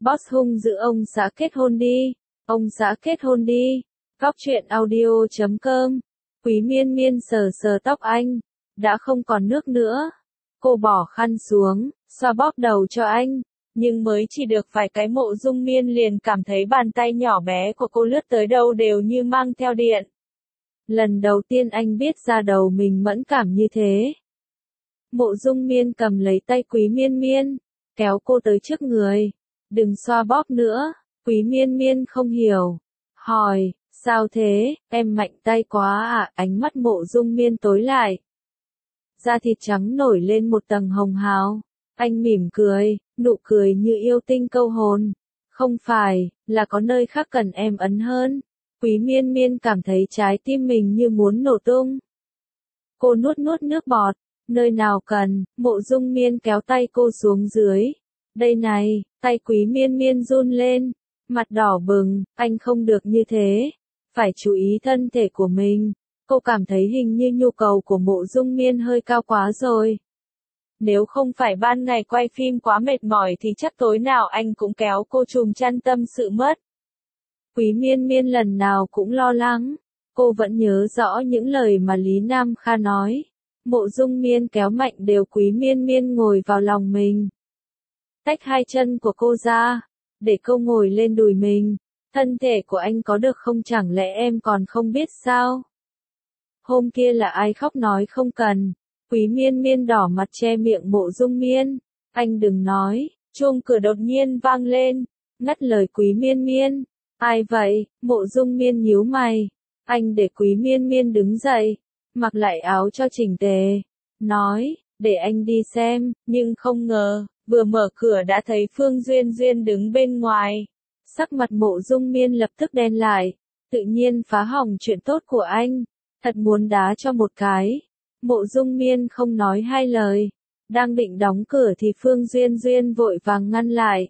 Boss hung dữ ông xã kết hôn đi. Ông xã kết hôn đi. Góc truyện audio.com. Quý Miên Miên sờ sờ tóc anh. Đã không còn nước nữa. Cô bỏ khăn xuống, xoa bóp đầu cho anh. Nhưng mới chỉ được vài cái Mộ Dung Miên liền cảm thấy bàn tay nhỏ bé của cô lướt tới đâu đều như mang theo điện. Lần đầu tiên anh biết da đầu mình mẫn cảm như thế. Mộ Dung Miên cầm lấy tay Quý Miên Miên, kéo cô tới trước người. Đừng xoa bóp nữa. Quý Miên Miên không hiểu. Hỏi, sao thế, em mạnh tay quá à? Ánh mắt Mộ Dung Miên tối lại. Da thịt trắng nổi lên một tầng hồng hào. Anh mỉm cười, nụ cười như yêu tinh câu hồn. Không phải, là có nơi khác cần em ấn hơn. Quý Miên Miên cảm thấy trái tim mình như muốn nổ tung. Cô nuốt nuốt nước bọt. Nơi nào cần, Mộ Dung Miên kéo tay cô xuống dưới. Đây này, tay Quý Miên Miên run lên. Mặt đỏ bừng, anh không được như thế. Phải chú ý thân thể của mình. Cô cảm thấy hình như nhu cầu của Mộ Dung Miên hơi cao quá rồi. Nếu không phải ban ngày quay phim quá mệt mỏi thì chắc tối nào anh cũng kéo cô trùm chăn tâm sự mất. Quý Miên Miên lần nào cũng lo lắng. Cô vẫn nhớ rõ những lời mà Lý Nam Kha nói. Mộ Dung Miên kéo mạnh đều Quý Miên Miên ngồi vào lòng mình. Tách hai chân của cô ra, để cô ngồi lên đùi mình. Thân thể của anh có được không, chẳng lẽ em còn không biết sao? Hôm kia là ai khóc nói không cần. Quý Miên Miên đỏ mặt che miệng Mộ Dung Miên. Anh đừng nói. Chuông cửa đột nhiên vang lên, ngắt lời Quý Miên Miên. Ai vậy? Mộ Dung Miên nhíu mày. Anh để Quý Miên Miên đứng dậy, mặc lại áo cho chỉnh tề. Nói, để anh đi xem, nhưng không ngờ, vừa mở cửa đã thấy Phương Duyên Duyên đứng bên ngoài. Sắc mặt Mộ Dung Miên lập tức đen lại. Tự nhiên phá hỏng chuyện tốt của anh. Thật muốn đá cho một cái. Mộ Dung Miên không nói hai lời. Đang định đóng cửa thì Phương Duyên Duyên vội vàng ngăn lại.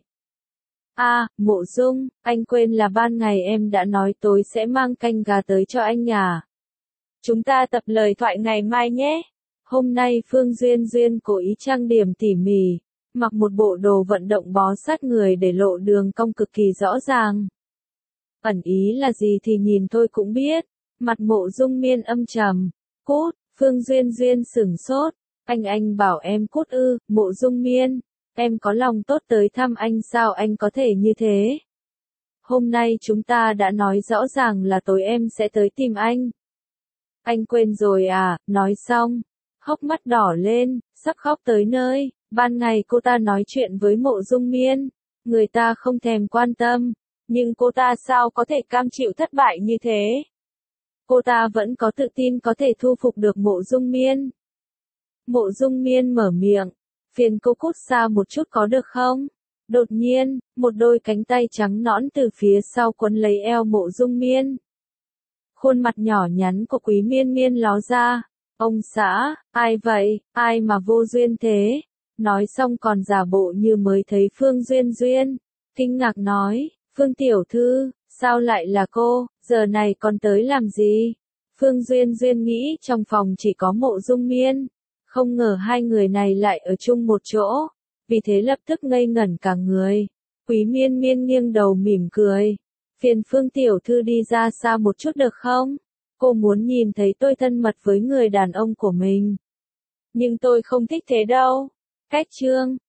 Mộ Dung, anh quên là ban ngày em đã nói tối sẽ mang canh gà tới cho anh à? Chúng ta tập lời thoại ngày mai nhé. Hôm nay Phương Duyên Duyên cố ý trang điểm tỉ mỉ, mặc một bộ đồ vận động bó sát người để lộ đường cong cực kỳ rõ ràng. Ẩn ý là gì thì nhìn thôi cũng biết. Mặt Mộ Dung Miên âm trầm. Cút. Phương Duyên Duyên sửng sốt. Anh bảo em cút ư? Mộ Dung Miên, em có lòng tốt tới thăm anh sao anh có thể như thế? Hôm nay chúng ta đã nói rõ ràng là tối em sẽ tới tìm anh. Anh quên rồi à? Nói xong, hốc mắt đỏ lên, sắp khóc tới nơi. Ban ngày cô ta nói chuyện với Mộ Dung Miên, người ta không thèm quan tâm, nhưng cô ta sao có thể cam chịu thất bại như thế? Cô ta vẫn có tự tin có thể thu phục được Mộ Dung Miên. Mộ Dung Miên mở miệng, phiền cô cút xa một chút có được không? Đột nhiên, một đôi cánh tay trắng nõn từ phía sau quấn lấy eo Mộ Dung Miên. Khuôn mặt nhỏ nhắn của Quý Miên Miên ló ra. Ông xã, ai vậy, ai mà vô duyên thế? Nói xong còn giả bộ như mới thấy Phương Duyên Duyên. Kinh ngạc nói, Phương tiểu thư, sao lại là cô, giờ này còn tới làm gì? Phương Duyên Duyên nghĩ trong phòng chỉ có Mộ Dung Miên. Không ngờ hai người này lại ở chung một chỗ. Vì thế lập tức ngây ngẩn cả người. Quý Miên Miên nghiêng đầu mỉm cười. Phiền Phương tiểu thư đi ra xa một chút được không? Cô muốn nhìn thấy tôi thân mật với người đàn ông của mình. Nhưng tôi không thích thế đâu. Cách chương